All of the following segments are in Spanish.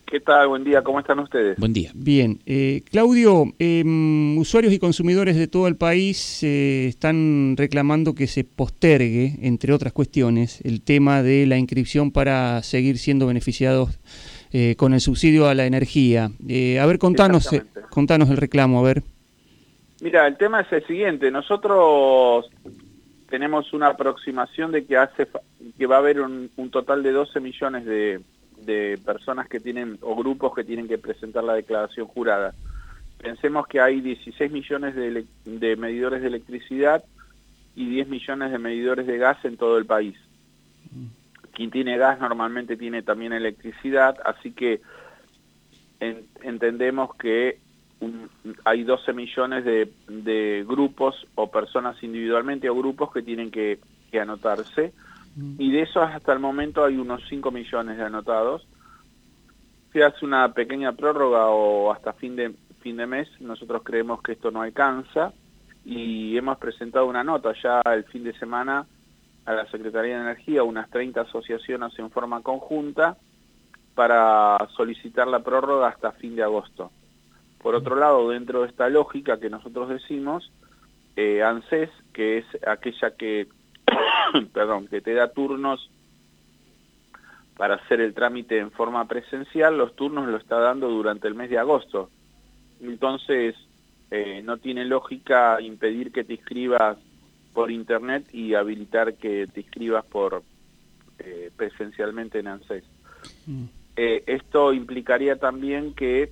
¿Qué tal? Buen día, ¿cómo están ustedes? Buen día. Bien. Claudio, usuarios y consumidores de todo el país están reclamando que se postergue, entre otras cuestiones, el tema de la inscripción para seguir siendo beneficiados con el subsidio a la energía. A ver, contanos el reclamo, a ver. Mira, el tema es el siguiente. Nosotros tenemos una aproximación de que va a haber un total de 12 millones de personas que tienen, o grupos que tienen que presentar la declaración jurada. Pensemos que hay 16 millones de medidores de electricidad y 10 millones de medidores de gas en todo el país. Quien tiene gas normalmente tiene también electricidad, así que entendemos que hay 12 millones de grupos o personas individualmente o grupos que tienen que anotarse, y de esos hasta el momento hay unos 5 millones de anotados. Se hace una pequeña prórroga o hasta fin de mes, nosotros creemos que esto no alcanza, y hemos presentado una nota ya el fin de semana a la Secretaría de Energía, unas 30 asociaciones en forma conjunta, para solicitar la prórroga hasta fin de agosto. Por otro lado, dentro de esta lógica que nosotros decimos, ANSES, que es aquella que que te da turnos para hacer el trámite en forma presencial, los turnos lo está dando durante el mes de agosto. Entonces, no tiene lógica impedir que te inscribas por internet y habilitar que te inscribas presencialmente en ANSES. Esto implicaría también que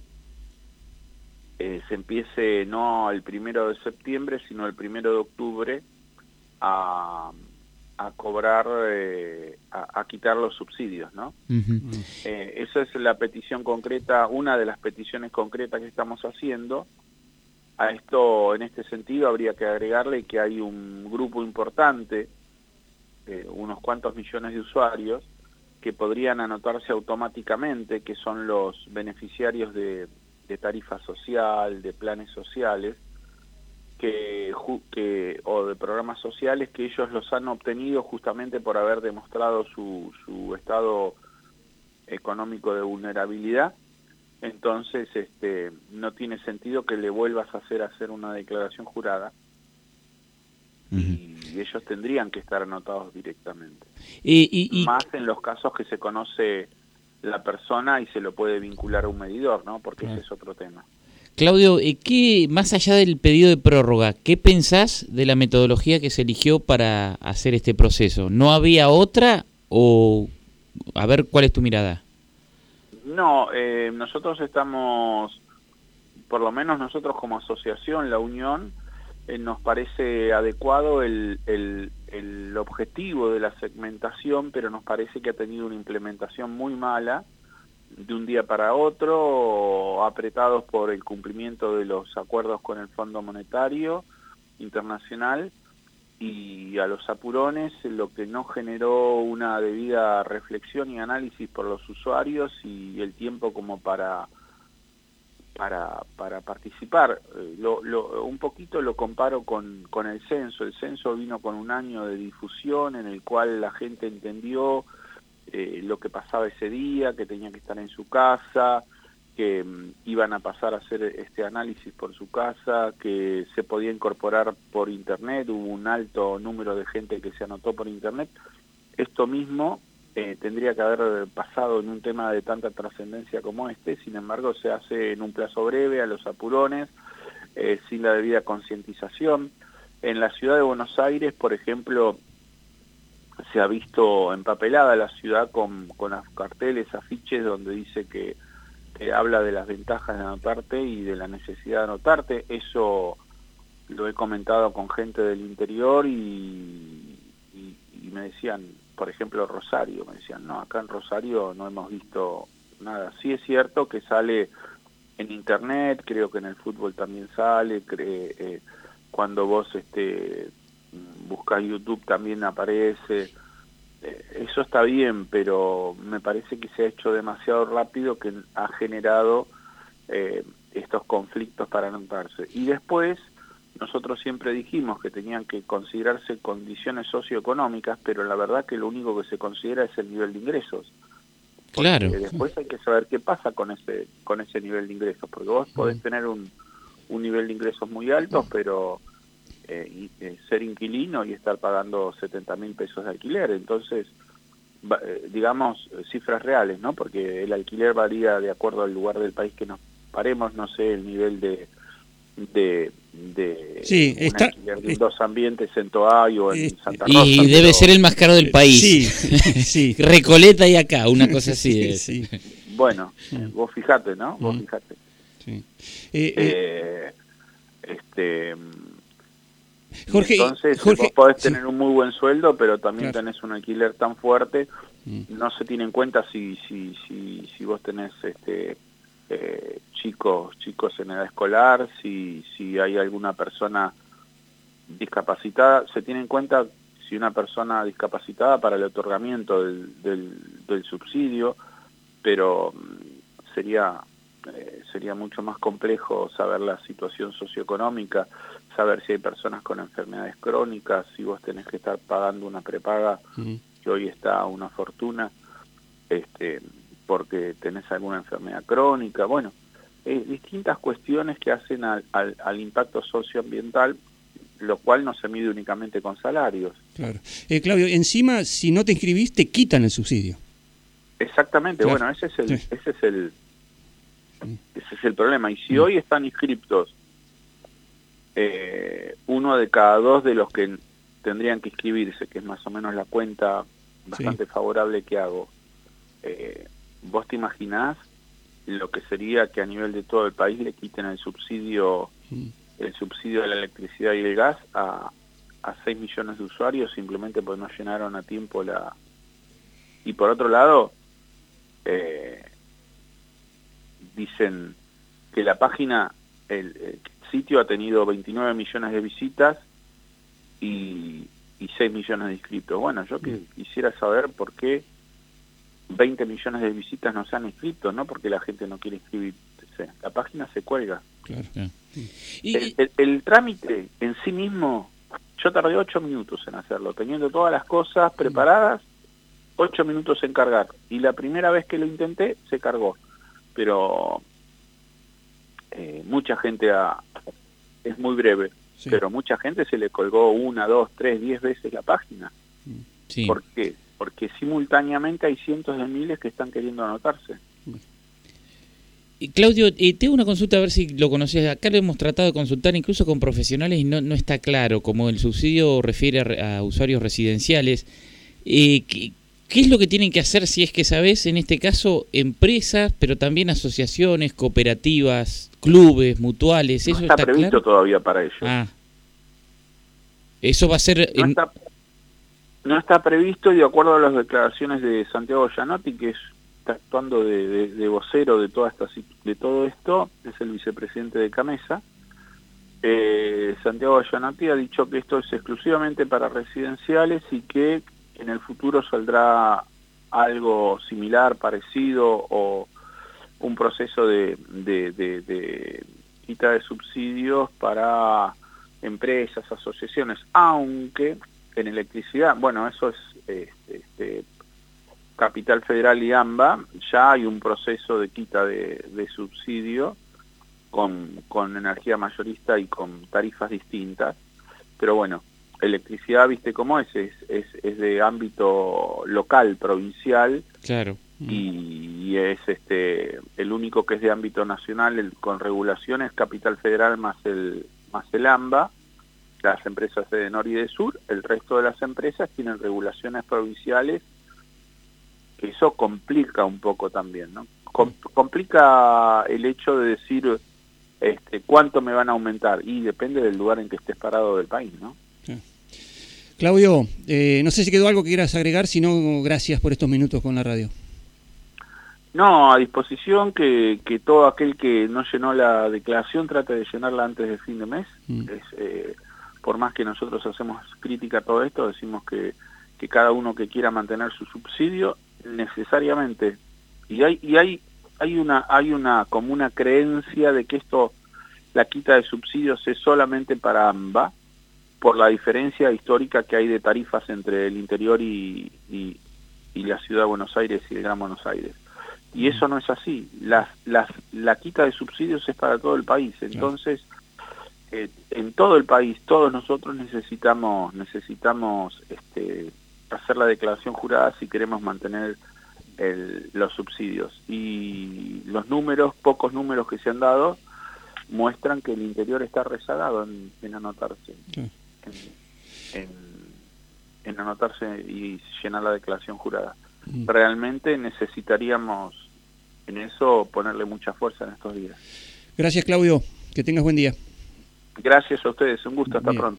se empiece no el 1 de septiembre, sino el 1 de octubre a cobrar, a quitar los subsidios, ¿no? Esa es la petición concreta, una de las peticiones concretas que estamos haciendo. A esto, en este sentido, habría que agregarle que hay un grupo importante, unos cuantos millones de usuarios, que podrían anotarse automáticamente, que son los beneficiarios de tarifa social, de planes sociales, o de programas sociales, que ellos los han obtenido justamente por haber demostrado su estado económico de vulnerabilidad. Entonces no tiene sentido que le vuelvas a hacer una declaración jurada, y ellos tendrían que estar anotados directamente. Más en los casos que se conoce la persona y se lo puede vincular a un medidor, ¿no? Porque ese es otro tema. Claudio, más allá del pedido de prórroga, ¿qué pensás de la metodología que se eligió para hacer este proceso? ¿No había otra? O a ver, ¿cuál es tu mirada? No, nosotros estamos, por lo menos nosotros como asociación, la Unión, nos parece adecuado el objetivo de la segmentación, pero nos parece que ha tenido una implementación muy mala, de un día para otro, apretados por el cumplimiento de los acuerdos con el Fondo Monetario Internacional y a los apurones, lo que no generó una debida reflexión y análisis por los usuarios y el tiempo como para participar. Un poquito lo comparo con el censo. El censo vino con un año de difusión en el cual la gente entendió lo que pasaba ese día, que tenía que estar en su casa, que iban a pasar a hacer este análisis por su casa, que se podía incorporar por internet. Hubo un alto número de gente que se anotó por internet. Esto mismo tendría que haber pasado en un tema de tanta trascendencia como este. Sin embargo, se hace en un plazo breve, a los apurones, sin la debida concientización. En la ciudad de Buenos Aires, por ejemplo, se ha visto empapelada la ciudad con carteles, afiches, donde dice que habla de las ventajas de anotarte y de la necesidad de anotarte. Eso lo he comentado con gente del interior y me decían, por ejemplo, Rosario, me decían, no, acá en Rosario no hemos visto nada. Sí es cierto que sale en internet, creo que en el fútbol también sale, cuando vos buscas YouTube también aparece. Eso está bien, pero me parece que se ha hecho demasiado rápido, que ha generado estos conflictos para anotarse. Y después, nosotros siempre dijimos que tenían que considerarse condiciones socioeconómicas, pero la verdad que lo único que se considera es el nivel de ingresos. Claro. Después hay que saber qué pasa con ese nivel de ingresos, porque vos podés tener un nivel de ingresos muy alto, pero ser inquilino y estar pagando 70.000 pesos de alquiler. Entonces, digamos, cifras reales, ¿no? Porque el alquiler varía de acuerdo al lugar del país que nos paremos, no sé, el nivel de sí, un alquiler de 2 ambientes en Toay o en Santa Rosa. Y debe ser el más caro del país. Sí, sí. Recoleta y acá, una cosa así. Sí. Bueno, vos fijate, ¿no? Vos fijate. Sí. Jorge, entonces vos podés tener un muy buen sueldo, pero también tenés un alquiler tan fuerte, no se tiene en cuenta si vos tenés chicos en edad escolar, si hay alguna persona discapacitada, se tiene en cuenta si una persona discapacitada para el otorgamiento del subsidio, pero sería mucho más complejo saber la situación socioeconómica, saber si hay personas con enfermedades crónicas, si vos tenés que estar pagando una prepaga, que hoy está a una fortuna, porque tenés alguna enfermedad crónica, bueno, distintas cuestiones que hacen al impacto socioambiental, lo cual no se mide únicamente con salarios. Claro. Claudio, encima, si no te inscribís, te quitan el subsidio. Exactamente, claro. Bueno, ese es el problema. Y si hoy están inscriptos 1 de cada 2 de los que tendrían que inscribirse, que es más o menos la cuenta bastante favorable que hago, ¿vos te imaginás lo que sería que a nivel de todo el país le quiten el subsidio de la electricidad y el gas a 6 millones de usuarios simplemente porque no llenaron a tiempo Y por otro lado, dicen que la página, el sitio ha tenido 29 millones de visitas y 6 millones de inscritos. Bueno, yo quisiera saber por qué 20 millones de visitas no se han inscrito, no porque la gente no quiere inscribirse. La página se cuelga. Claro. El trámite en sí mismo, yo tardé 8 minutos en hacerlo, teniendo todas las cosas preparadas, 8 minutos en cargar. Y la primera vez que lo intenté, se cargó. Pero mucha gente es muy breve, pero mucha gente se le colgó 1, 2, 3, 10 veces la página. Sí. ¿Por qué? Porque simultáneamente hay cientos de miles que están queriendo anotarse. Claudio, tengo una consulta a ver si lo conoces. Acá lo hemos tratado de consultar incluso con profesionales y no está claro, como el subsidio refiere a usuarios residenciales. ¿Qué es lo que tienen que hacer, si es que sabés, en este caso, empresas, pero también asociaciones, cooperativas, clubes, mutuales? ¿Eso está previsto claro? Todavía para ellos. Eso va a ser... No está previsto, y de acuerdo a las declaraciones de Santiago Gianotti, que está actuando de vocero de todo esto, es el vicepresidente de Camesa. Santiago Gianotti ha dicho que esto es exclusivamente para residenciales y que en el futuro saldrá algo similar, parecido, o un proceso de quita de subsidios para empresas, asociaciones, aunque en electricidad, bueno, eso es Capital Federal y AMBA, ya hay un proceso de quita de subsidio con energía mayorista y con tarifas distintas, pero bueno, electricidad, viste cómo es de ámbito local, provincial, claro, y es el único que es de ámbito nacional con regulaciones, Capital Federal más el AMBA, las empresas de Nor y de Sur. El resto de las empresas tienen regulaciones provinciales, que eso complica un poco también, ¿no? Complica el hecho de decir cuánto me van a aumentar, y depende del lugar en que estés parado del país, ¿no? Claudio, no sé si quedó algo que quieras agregar, si no, gracias por estos minutos con la radio. No, a disposición, que todo aquel que no llenó la declaración trate de llenarla antes del fin de mes. Por más que nosotros hacemos crítica a todo esto, decimos que cada uno que quiera mantener su subsidio, necesariamente, y hay una como una creencia de que la quita de subsidios es solamente para AMBA, por la diferencia histórica que hay de tarifas entre el interior y la ciudad de Buenos Aires y el Gran Buenos Aires. Y eso no es así. La quita de subsidios es para todo el país. Entonces, en todo el país, todos nosotros necesitamos hacer la declaración jurada si queremos mantener los subsidios. Y los pocos números que se han dado, muestran que el interior está rezagado en anotarse. En anotarse y llenar la declaración jurada. Realmente necesitaríamos en eso ponerle mucha fuerza en estos días. Gracias, Claudio. Que tengas buen día. Gracias a ustedes. Un gusto. Hasta pronto.